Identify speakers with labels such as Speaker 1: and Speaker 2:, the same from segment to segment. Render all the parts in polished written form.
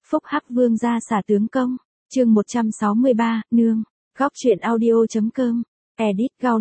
Speaker 1: Phúc Hắc Vương gia xả tướng công. Chương 163, nương. Góc truyện audio.com. Edit Gao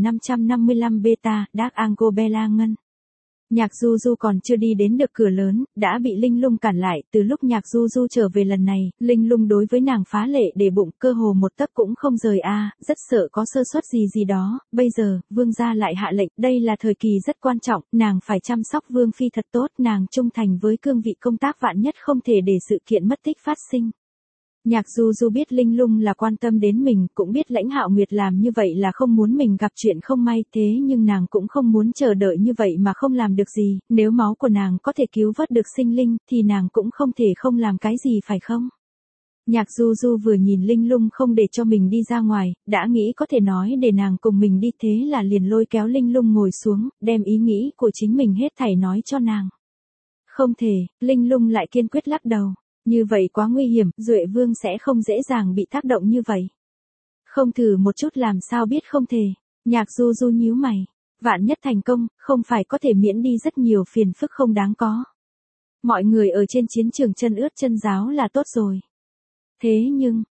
Speaker 1: 5555 beta, Dark Angle Bella Ngân. Nhạc Du Du còn chưa đi đến được cửa lớn, đã bị Linh Lung cản lại. Từ lúc Nhạc Du Du trở về lần này, Linh Lung đối với nàng phá lệ để bụng, cơ hồ một tấc cũng không rời rất sợ có sơ suất gì đó. Bây giờ, Vương gia lại hạ lệnh, đây là thời kỳ rất quan trọng, nàng phải chăm sóc Vương phi thật tốt, nàng trung thành với cương vị công tác vạn nhất không thể để sự kiện mất tích phát sinh. Nhạc Du Du biết Linh Lung là quan tâm đến mình, cũng biết Lãnh Hạo Nguyệt làm như vậy là không muốn mình gặp chuyện không may, thế nhưng nàng cũng không muốn chờ đợi như vậy mà không làm được gì, nếu máu của nàng có thể cứu vớt được sinh linh, thì nàng cũng không thể không làm cái gì phải không? Nhạc Du Du vừa nhìn Linh Lung không để cho mình đi ra ngoài, đã nghĩ có thể nói để nàng cùng mình đi, thế là liền lôi kéo Linh Lung ngồi xuống, đem ý nghĩ của chính mình hết thảy nói cho nàng. Không thể, Linh Lung lại kiên quyết lắc đầu. Như vậy quá nguy hiểm, Duệ Vương sẽ không dễ dàng bị tác động như vậy. Không thử một chút làm sao biết không thể. Nhạc Du Du nhíu mày. Vạn nhất thành công, không phải có thể miễn đi rất nhiều phiền phức không đáng có. Mọi người ở trên chiến trường chân ướt chân ráo là tốt rồi. Thế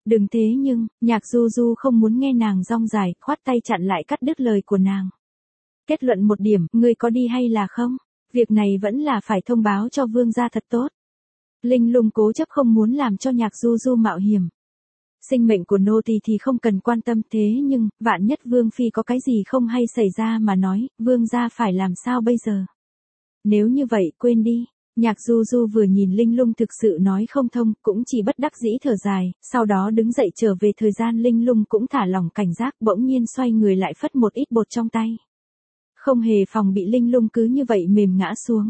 Speaker 1: nhưng, Nhạc Du Du không muốn nghe nàng rong dài, khoát tay chặn lại cắt đứt lời của nàng. Kết luận một điểm, ngươi có đi hay là không? Việc này vẫn là phải thông báo cho Vương gia thật tốt. Linh Lung cố chấp không muốn làm cho Nhạc Du Du mạo hiểm. Sinh mệnh của nô tỳ thì không cần quan tâm, thế nhưng, vạn nhất Vương phi có cái gì không hay xảy ra mà nói, Vương gia phải làm sao bây giờ? Nếu như vậy, quên đi. Nhạc Du Du vừa nhìn Linh Lung thực sự nói không thông, cũng chỉ bất đắc dĩ thở dài, sau đó đứng dậy trở về. Thời gian Linh Lung cũng thả lỏng cảnh giác, bỗng nhiên xoay người lại phất một ít bột trong tay. Không hề phòng bị Linh Lung cứ như vậy mềm ngã xuống.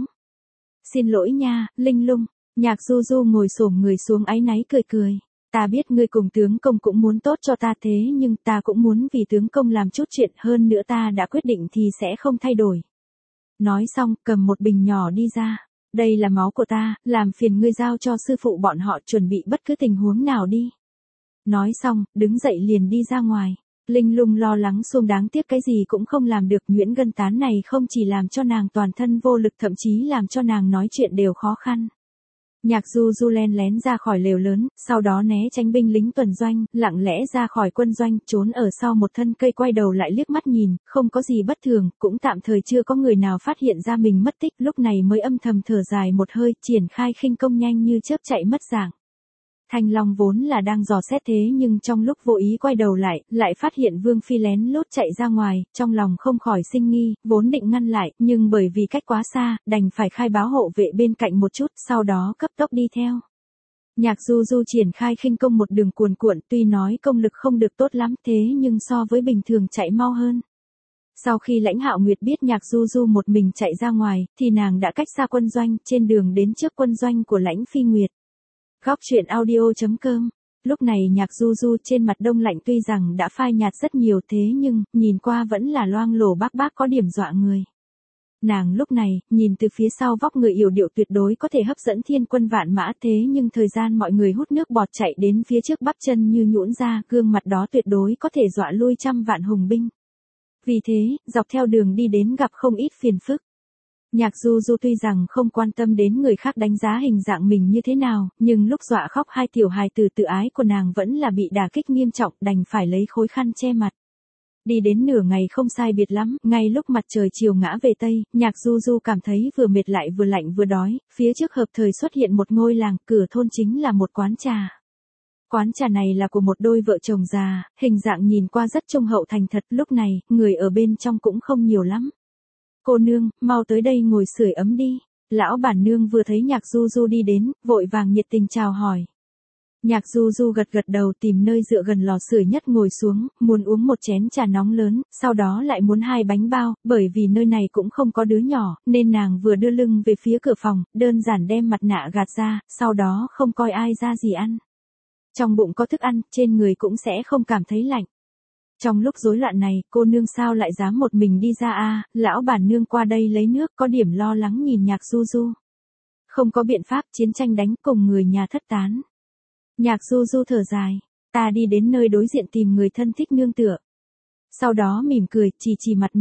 Speaker 1: Xin lỗi nha, Linh Lung. Nhạc Du Du ngồi xổm người xuống áy náy cười. Ta biết ngươi cùng tướng công cũng muốn tốt cho ta, thế nhưng ta cũng muốn vì tướng công làm chút chuyện, hơn nữa ta đã quyết định thì sẽ không thay đổi. Nói xong, cầm một bình nhỏ đi ra. Đây là máu của ta, làm phiền ngươi giao cho sư phụ bọn họ chuẩn bị bất cứ tình huống nào đi. Nói xong, đứng dậy liền đi ra ngoài. Linh Lung lo lắng xuông, đáng tiếc cái gì cũng không làm được, nhuyễn ngân tán này không chỉ làm cho nàng toàn thân vô lực, thậm chí làm cho nàng nói chuyện đều khó khăn. Nhạc Du Du len lén ra khỏi lều lớn, sau đó né tránh binh lính tuần doanh, lặng lẽ ra khỏi quân doanh, trốn ở sau một thân cây, quay đầu lại liếc mắt nhìn, không có gì bất thường, cũng tạm thời chưa có người nào phát hiện ra mình mất tích, lúc này mới âm thầm thở dài một hơi, triển khai khinh công nhanh như chớp chạy mất dạng. Thanh Long vốn là đang dò xét, thế nhưng trong lúc vô ý quay đầu lại phát hiện Vương phi lén lút chạy ra ngoài, trong lòng không khỏi sinh nghi, vốn định ngăn lại, nhưng bởi vì cách quá xa, đành phải khai báo hộ vệ bên cạnh một chút, sau đó cấp tốc đi theo. Nhạc Du Du triển khai khinh công một đường cuồn cuộn, tuy nói công lực không được tốt lắm, thế nhưng so với bình thường chạy mau hơn. Sau khi Lãnh Hạo Nguyệt biết Nhạc Du Du một mình chạy ra ngoài, thì nàng đã cách xa quân doanh, trên đường đến trước quân doanh của Lãnh Phi Nguyệt. Góc truyện audio.com. Lúc này Nhạc Du Du trên mặt đông lạnh, tuy rằng đã phai nhạt rất nhiều, thế nhưng, nhìn qua vẫn là loang lổ bác có điểm dọa người. Nàng lúc này, nhìn từ phía sau vóc người yểu điệu tuyệt đối có thể hấp dẫn thiên quân vạn mã, thế nhưng thời gian mọi người hút nước bọt chạy đến phía trước, bắp chân như nhũn ra, gương mặt đó tuyệt đối có thể dọa lui trăm vạn hùng binh. Vì thế, dọc theo đường đi đến gặp không ít phiền phức. Nhạc Du Du tuy rằng không quan tâm đến người khác đánh giá hình dạng mình như thế nào, nhưng lúc dọa khóc hai tiểu hài tử tự ái của nàng vẫn là bị đả kích nghiêm trọng, đành phải lấy khối khăn che mặt. Đi đến nửa ngày không sai biệt lắm, ngay lúc mặt trời chiều ngã về Tây, Nhạc Du Du cảm thấy vừa mệt lại vừa lạnh vừa đói, phía trước hợp thời xuất hiện một ngôi làng, cửa thôn chính là một quán trà. Quán trà này là của một đôi vợ chồng già, hình dạng nhìn qua rất trung hậu thành thật, lúc này, người ở bên trong cũng không nhiều lắm. Cô nương, mau tới đây ngồi sưởi ấm đi. Lão bản nương vừa thấy Nhạc Du Du đi đến, vội vàng nhiệt tình chào hỏi. Nhạc Du Du gật đầu, tìm nơi dựa gần lò sưởi nhất ngồi xuống, muốn uống một chén trà nóng lớn, sau đó lại muốn 2 bánh bao, bởi vì nơi này cũng không có đứa nhỏ, nên nàng vừa đưa lưng về phía cửa phòng, đơn giản đem mặt nạ gạt ra, sau đó không coi ai ra gì ăn. Trong bụng có thức ăn, trên người cũng sẽ không cảm thấy lạnh. Trong lúc rối loạn này, cô nương sao lại dám một mình đi ra lão bản nương qua đây lấy nước, có điểm lo lắng nhìn Nhạc Du Du. Không có biện pháp, chiến tranh đánh cùng người nhà thất tán. Nhạc Du Du thở dài, ta đi đến nơi đối diện tìm người thân thích nương tựa. Sau đó mỉm cười, chỉ mặt mình.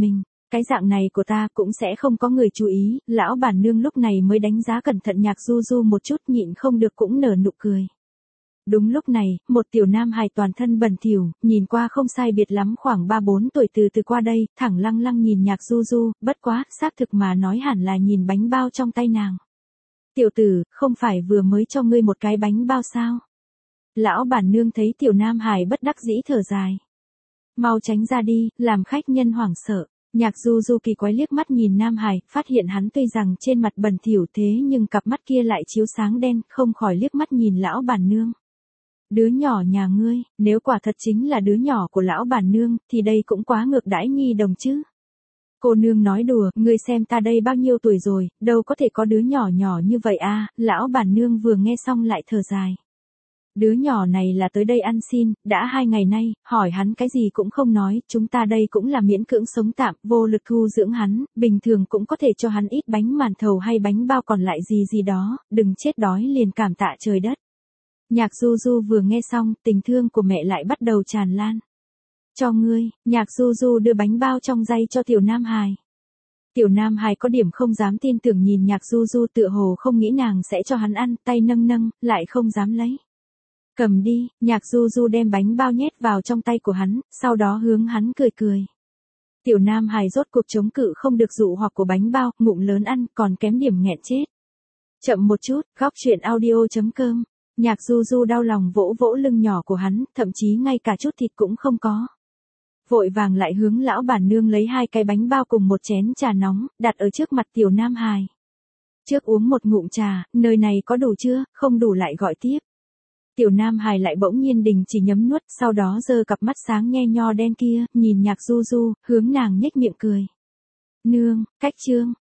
Speaker 1: Cái dạng này của ta cũng sẽ không có người chú ý, lão bản nương lúc này mới đánh giá cẩn thận Nhạc Du Du một chút, nhịn không được cũng nở nụ cười. Đúng lúc này, một tiểu nam hài toàn thân bẩn thỉu, nhìn qua không sai biệt lắm khoảng 3-4 tuổi từ từ qua đây, thẳng lăng lăng nhìn Nhạc Du Du, bất quá, xác thực mà nói hẳn là nhìn bánh bao trong tay nàng. Tiểu tử, không phải vừa mới cho ngươi một cái bánh bao sao? Lão bản nương thấy tiểu nam hài bất đắc dĩ thở dài. Mau tránh ra đi, làm khách nhân hoảng sợ. Nhạc Du Du kỳ quái liếc mắt nhìn nam hài, phát hiện hắn tuy rằng trên mặt bẩn thỉu thế nhưng cặp mắt kia lại chiếu sáng đen, không khỏi liếc mắt nhìn lão bản nương. Đứa nhỏ nhà ngươi, nếu quả thật chính là đứa nhỏ của lão bản nương, thì đây cũng quá ngược đãi nhi đồng chứ. Cô nương nói đùa, ngươi xem ta đây bao nhiêu tuổi rồi, đâu có thể có đứa nhỏ nhỏ như vậy à, lão bản nương vừa nghe xong lại thở dài. Đứa nhỏ này là tới đây ăn xin, đã 2 ngày nay, hỏi hắn cái gì cũng không nói, chúng ta đây cũng là miễn cưỡng sống tạm, vô lực thu dưỡng hắn, bình thường cũng có thể cho hắn ít bánh màn thầu hay bánh bao còn lại gì gì đó, đừng chết đói liền cảm tạ trời đất. Nhạc Du Du vừa nghe xong, tình thương của mẹ lại bắt đầu tràn lan. Cho ngươi, Nhạc Du Du đưa bánh bao trong day cho tiểu nam hài. Tiểu nam hài có điểm không dám tin tưởng nhìn Nhạc Du Du, tựa hồ không nghĩ nàng sẽ cho hắn ăn, tay nâng nâng, lại không dám lấy. Cầm đi, Nhạc Du Du đem bánh bao nhét vào trong tay của hắn, sau đó hướng hắn cười cười. Tiểu nam hài rốt cuộc chống cự không được dụ hoặc của bánh bao, ngụm lớn ăn, còn kém điểm nghẹn chết. Chậm một chút, góc truyện audio.com. Nhạc Du Du đau lòng vỗ vỗ lưng nhỏ của hắn, thậm chí ngay cả chút thịt cũng không có. Vội vàng lại hướng lão bản nương lấy 2 cái bánh bao cùng một chén trà nóng, đặt ở trước mặt tiểu nam hài. Trước uống một ngụm trà, nơi này có đủ chưa, không đủ lại gọi tiếp. Tiểu nam hài lại bỗng nhiên đình chỉ nhấm nuốt, sau đó giơ cặp mắt sáng nhe nho đen kia, nhìn Nhạc Du Du, hướng nàng nhếch miệng cười. Nương, cách chương.